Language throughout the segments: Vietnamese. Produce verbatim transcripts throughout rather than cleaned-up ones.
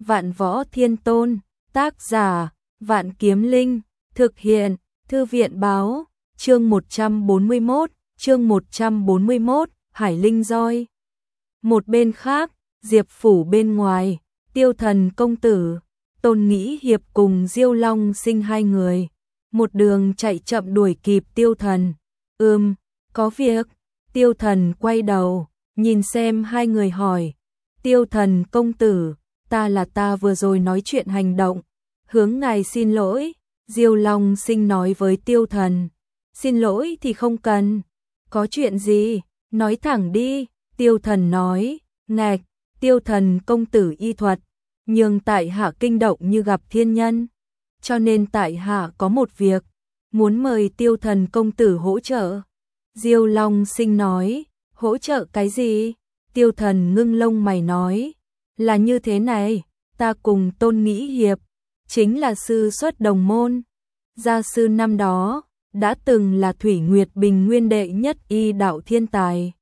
Vạn Võ Thiên Tôn, tác giả, Vạn Kiếm Linh, thực hiện, Thư viện Báo, chương một trăm bốn mươi mốt, chương một trăm bốn mươi mốt, Hải Linh Roi. Một bên khác, Diệp phủ bên ngoài, Tiêu Thần công tử, Tôn Nghĩ Hiệp cùng Diêu Long Sinh hai người, một đường chạy chậm đuổi kịp Tiêu Thần. Ừm, có việc. Tiêu Thần quay đầu, nhìn xem hai người hỏi. Tiêu Thần công tử, ta là ta vừa rồi nói chuyện hành động, hướng ngài xin lỗi. Diêu Long Sinh nói với Tiêu Thần. Xin lỗi thì không cần. Có chuyện gì, nói thẳng đi. Tiêu Thần nói. Ngạch, Tiêu Thần công tử y thuật, nhưng tại hạ kinh động như gặp thiên nhân, cho nên tại hạ có một việc, muốn mời Tiêu Thần công tử hỗ trợ. Diêu Long Sinh nói. Hỗ trợ cái gì? Tiêu Thần ngưng lông mày nói. Là như thế này, ta cùng Tôn Nghĩ Hiệp, chính là sư xuất đồng môn. Gia sư năm đó, đã từng là Thủy Nguyệt Bình Nguyên đệ nhất y đạo thiên tài.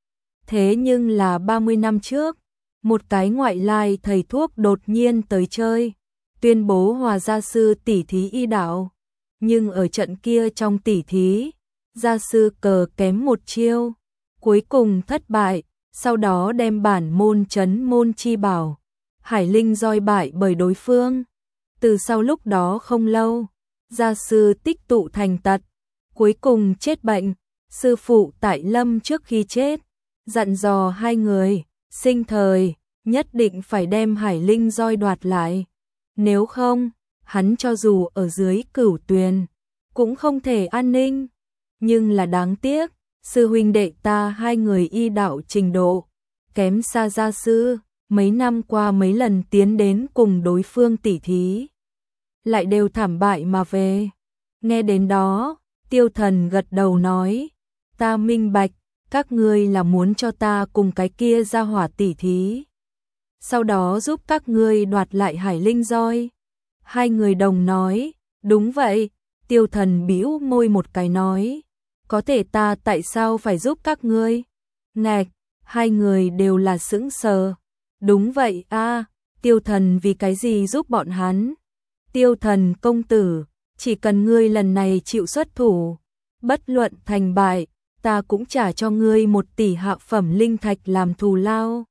Thế nhưng là ba mươi năm trước, một cái ngoại lai thầy thuốc đột nhiên tới chơi, tuyên bố hòa gia sư tỉ thí y đạo. Nhưng ở trận kia trong tỉ thí, gia sư cờ kém một chiêu, cuối cùng thất bại, sau đó đem bản môn trấn môn chi bảo, Hải Linh Roi bại bởi đối phương. Từ sau lúc đó không lâu, gia sư tích tụ thành tật, cuối cùng chết bệnh. Sư phụ tại lâm trước khi chết, dặn dò hai người, sinh thời, nhất định phải đem Hải Linh Roi đoạt lại. Nếu không, hắn cho dù ở dưới Cửu Tuyền, cũng không thể an ninh. Nhưng là đáng tiếc, sư huynh đệ ta hai người y đạo trình độ kém xa gia sư, mấy năm qua mấy lần tiến đến cùng đối phương tỉ thí, lại đều thảm bại mà về. Nghe đến đó, Tiêu Thần gật đầu nói, ta minh bạch, các ngươi là muốn cho ta cùng cái kia ra hỏa tỉ thí, sau đó giúp các ngươi đoạt lại Hải Linh Roi. Hai người đồng nói, đúng vậy. Tiêu Thần bĩu môi một cái nói, có thể ta tại sao phải giúp các ngươi? Ngạch, hai người đều là sững sờ. Đúng vậy a. Tiêu Thần vì cái gì giúp bọn hắn? Tiêu Thần công tử, chỉ cần ngươi lần này chịu xuất thủ, bất luận thành bại, ta cũng trả cho ngươi một tỷ hạ phẩm linh thạch làm thù lao.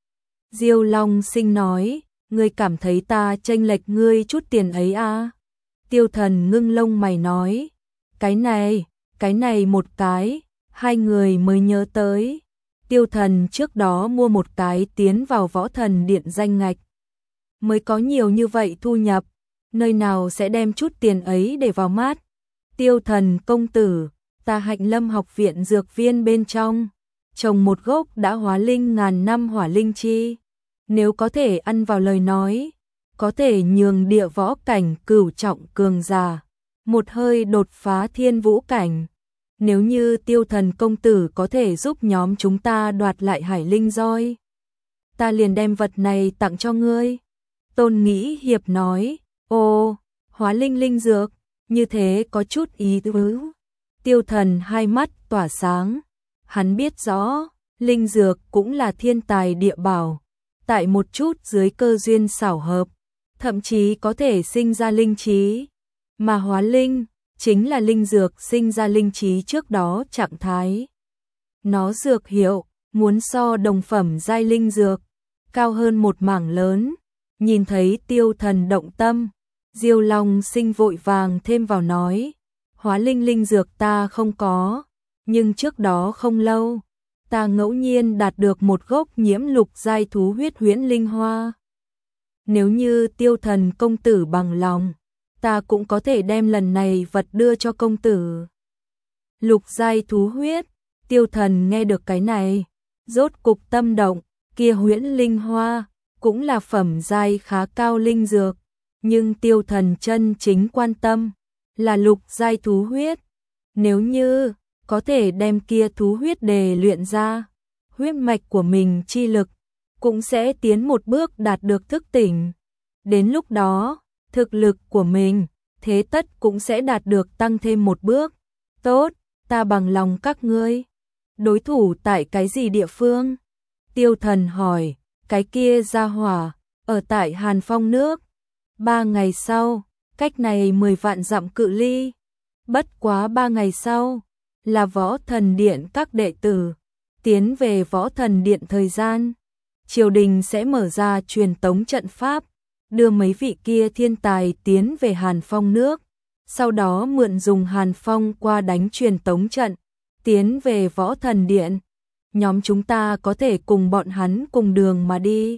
Diêu Long Sinh nói, ngươi cảm thấy ta chênh lệch ngươi chút tiền ấy à? Tiêu Thần ngưng lông mày nói, cái này, cái này một cái, hai người mới nhớ tới. Tiêu Thần trước đó mua một cái tiến vào Võ Thần Điện danh ngạch, mới có nhiều như vậy thu nhập, nơi nào sẽ đem chút tiền ấy để vào mắt. Tiêu Thần công tử, ta Hạnh Lâm học viện dược viên bên trong, trồng một gốc đã hóa linh ngàn năm hỏa linh chi, nếu có thể ăn vào lời nói, có thể nhường địa võ cảnh cửu trọng cường giả một hơi đột phá thiên vũ cảnh. Nếu như Tiêu Thần công tử có thể giúp nhóm chúng ta đoạt lại Hải Linh Roi, ta liền đem vật này tặng cho ngươi. Tôn Nghĩ Hiệp nói, ồ, hóa linh linh dược, như thế có chút ý tứ. Tiêu Thần hai mắt tỏa sáng, hắn biết rõ, linh dược cũng là thiên tài địa bảo, tại một chút dưới cơ duyên xảo hợp, thậm chí có thể sinh ra linh trí, mà hóa linh chính là linh dược sinh ra linh trí trước đó trạng thái. Nó dược hiệu muốn so đồng phẩm giai linh dược cao hơn một mảng lớn. Nhìn thấy Tiêu Thần động tâm, Diêu Long Sinh vội vàng thêm vào nói, hóa linh linh dược ta không có, nhưng trước đó không lâu, ta ngẫu nhiên đạt được một gốc nhiễm lục giai thú huyết huyễn linh hoa. Nếu như Tiêu Thần công tử bằng lòng, ta cũng có thể đem lần này vật đưa cho công tử. Lục giai thú huyết, Tiêu Thần nghe được cái này, rốt cục tâm động, kia huyễn linh hoa cũng là phẩm giai khá cao linh dược, nhưng Tiêu Thần chân chính quan tâm là lục giai thú huyết. Nếu như có thể đem kia thú huyết đề luyện ra, huyết mạch của mình chi lực cũng sẽ tiến một bước đạt được thức tỉnh. Đến lúc đó, thực lực của mình thế tất cũng sẽ đạt được tăng thêm một bước. Tốt, ta bằng lòng các ngươi. Đối thủ tại cái gì địa phương? Tiêu Thần hỏi. Cái kia gia hỏa ở tại Hàn Phong nước. Ba ngày sau, cách này mười vạn dặm cự ly. Bất quá ba ngày sau, là Võ Thần Điện các đệ tử tiến về Võ Thần Điện thời gian. Triều đình sẽ mở ra truyền tống trận pháp, đưa mấy vị kia thiên tài tiến về Hàn Phong nước, sau đó mượn dùng Hàn Phong qua đánh truyền tống trận, tiến về Võ Thần Điện. Nhóm chúng ta có thể cùng bọn hắn cùng đường mà đi.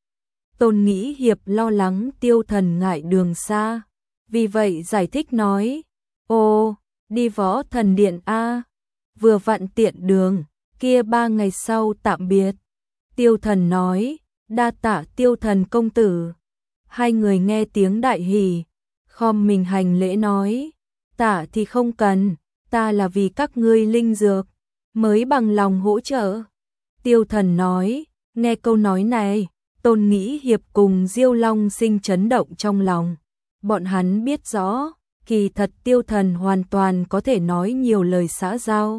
Tôn Nghĩ Hiệp lo lắng Tiêu Thần ngại đường xa, vì vậy giải thích nói, ồ, đi Võ Thần Điện a, vừa vặn tiện đường, kia ba ngày sau tạm biệt. Tiêu Thần nói, đa tạ Tiêu Thần công tử. Hai người nghe tiếng đại hỉ, khom mình hành lễ nói, tạ thì không cần, ta là vì các ngươi linh dược, mới bằng lòng hỗ trợ. Tiêu Thần nói, nghe câu nói này, Tôn Nghĩ Hiệp cùng Diêu Long Sinh chấn động trong lòng. Bọn hắn biết rõ, kỳ thật Tiêu Thần hoàn toàn có thể nói nhiều lời xã giao,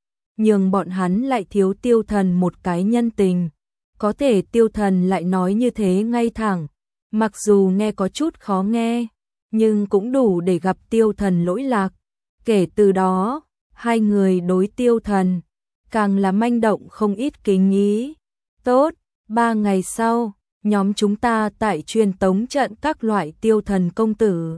nhưng bọn hắn lại thiếu Tiêu Thần một cái nhân tình. Có thể Tiêu Thần lại nói như thế ngay thẳng, mặc dù nghe có chút khó nghe, nhưng cũng đủ để gặp Tiêu Thần lỗi lạc. Kể từ đó, hai người đối Tiêu Thần càng là manh động không ít kính ý. Tốt, ba ngày sau, nhóm chúng ta tại truyền tống trận các loại Tiêu Thần công tử.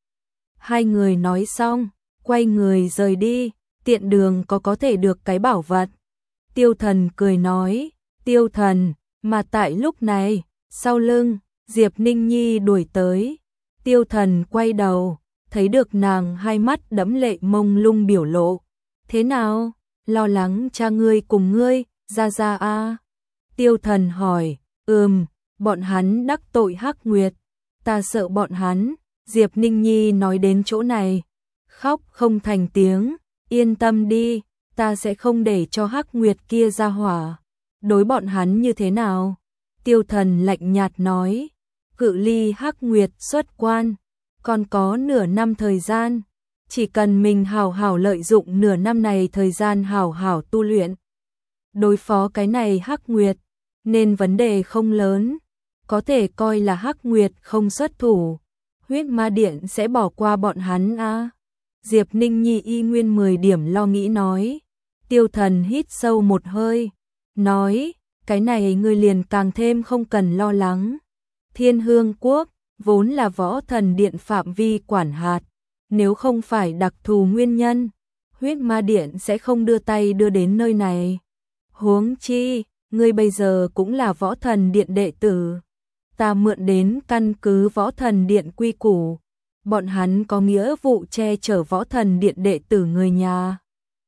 Hai người nói xong, quay người rời đi, tiện đường có có thể được cái bảo vật. Tiêu Thần cười nói, Tiêu Thần, mà tại lúc này, sau lưng, Diệp Ninh Nhi đuổi tới. Tiêu Thần quay đầu, thấy được nàng hai mắt đẫm lệ mông lung biểu lộ. Thế nào, lo lắng cha ngươi cùng ngươi, ra ra a? Tiêu Thần hỏi, ừm, bọn hắn đắc tội Hắc Nguyệt, ta sợ bọn hắn. Diệp Ninh Nhi nói đến chỗ này, khóc không thành tiếng, yên tâm đi, ta sẽ không để cho Hắc Nguyệt kia ra hỏa. Đối bọn hắn như thế nào? Tiêu Thần lạnh nhạt nói, cự ly Hắc Nguyệt xuất quan, còn có nửa năm thời gian, chỉ cần mình hảo hảo lợi dụng nửa năm này thời gian hảo hảo tu luyện, đối phó cái này Hắc Nguyệt, nên vấn đề không lớn, có thể coi là Hắc Nguyệt không xuất thủ, Huyết Ma Điện sẽ bỏ qua bọn hắn a. À? Diệp Ninh Nhi y nguyên mười điểm lo nghĩ nói. Tiêu Thần hít sâu một hơi, nói, cái này ngươi liền càng thêm không cần lo lắng. Thiên Hương Quốc vốn là Võ Thần Điện phạm vi quản hạt, nếu không phải đặc thù nguyên nhân, Huyết Ma Điện sẽ không đưa tay đưa đến nơi này. Huống chi, ngươi bây giờ cũng là Võ Thần Điện đệ tử, ta mượn đến căn cứ Võ Thần Điện quy củ, bọn hắn có nghĩa vụ che chở Võ Thần Điện đệ tử người nhà.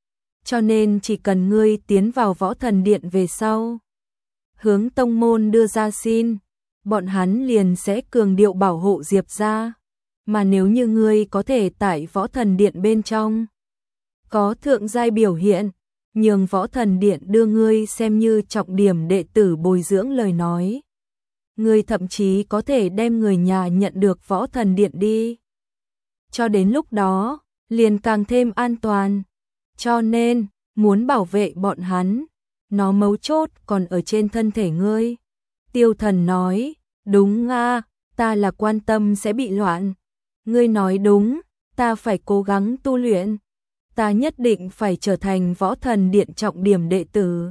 Cho nên chỉ cần ngươi tiến vào Võ Thần Điện về sau, hướng tông môn đưa ra xin, bọn hắn liền sẽ cường điệu bảo hộ Diệp gia. Mà nếu như ngươi có thể tại Võ Thần Điện bên trong có thượng giai biểu hiện, nhường Võ Thần Điện đưa ngươi xem như trọng điểm đệ tử bồi dưỡng lời nói, ngươi thậm chí có thể đem người nhà nhận được Võ Thần Điện đi. Cho đến lúc đó, liền càng thêm an toàn. Cho nên, muốn bảo vệ bọn hắn, nó mấu chốt còn ở trên thân thể ngươi. Tiêu Thần nói, đúng a, ta là quan tâm sẽ bị loạn. Ngươi nói đúng, ta phải cố gắng tu luyện. Ta nhất định phải trở thành Võ Thần Điện trọng điểm đệ tử.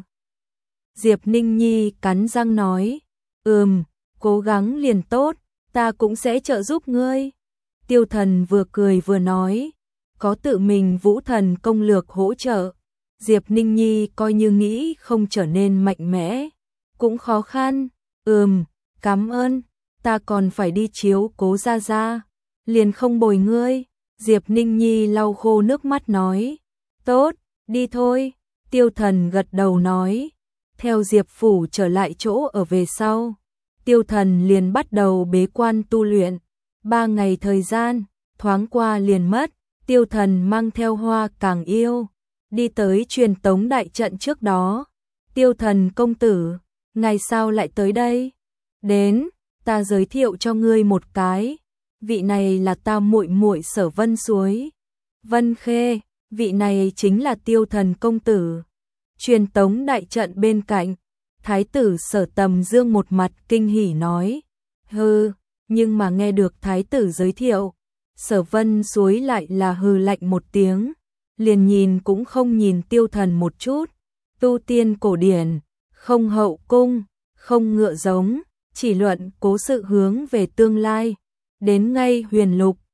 Diệp Ninh Nhi cắn răng nói, ừm, cố gắng liền tốt, ta cũng sẽ trợ giúp ngươi. Tiêu Thần vừa cười vừa nói, có tự mình Vũ Thần công lược hỗ trợ, Diệp Ninh Nhi coi như nghĩ không trở nên mạnh mẽ, cũng khó khăn. Ừm, cảm ơn, ta còn phải đi chiếu cố gia gia, liền không bồi ngươi. Diệp Ninh Nhi lau khô nước mắt nói, tốt, đi thôi. Tiêu Thần gật đầu nói, theo Diệp phủ trở lại chỗ ở về sau, Tiêu Thần liền bắt đầu bế quan tu luyện. Ba ngày thời gian, thoáng qua liền mất. Tiêu Thần mang theo Hoa Càng Yêu, đi tới truyền tống đại trận trước đó. Tiêu Thần công tử, ngày sao lại tới đây? Đến, ta giới thiệu cho ngươi một cái. Vị này là ta muội muội Sở Vân Suối. Vân Khê, vị này chính là Tiêu Thần công tử. Truyền tống đại trận bên cạnh, Thái tử Sở Tầm Dương một mặt kinh hỉ nói, Hừ, nhưng mà nghe được thái tử giới thiệu, Sở Vân Suối lại là hừ lạnh một tiếng, liền nhìn cũng không nhìn Tiêu Thần một chút, tu tiên cổ điển, không hậu cung, không ngựa giống, chỉ luận cố sự hướng về tương lai, đến ngay huyền lục,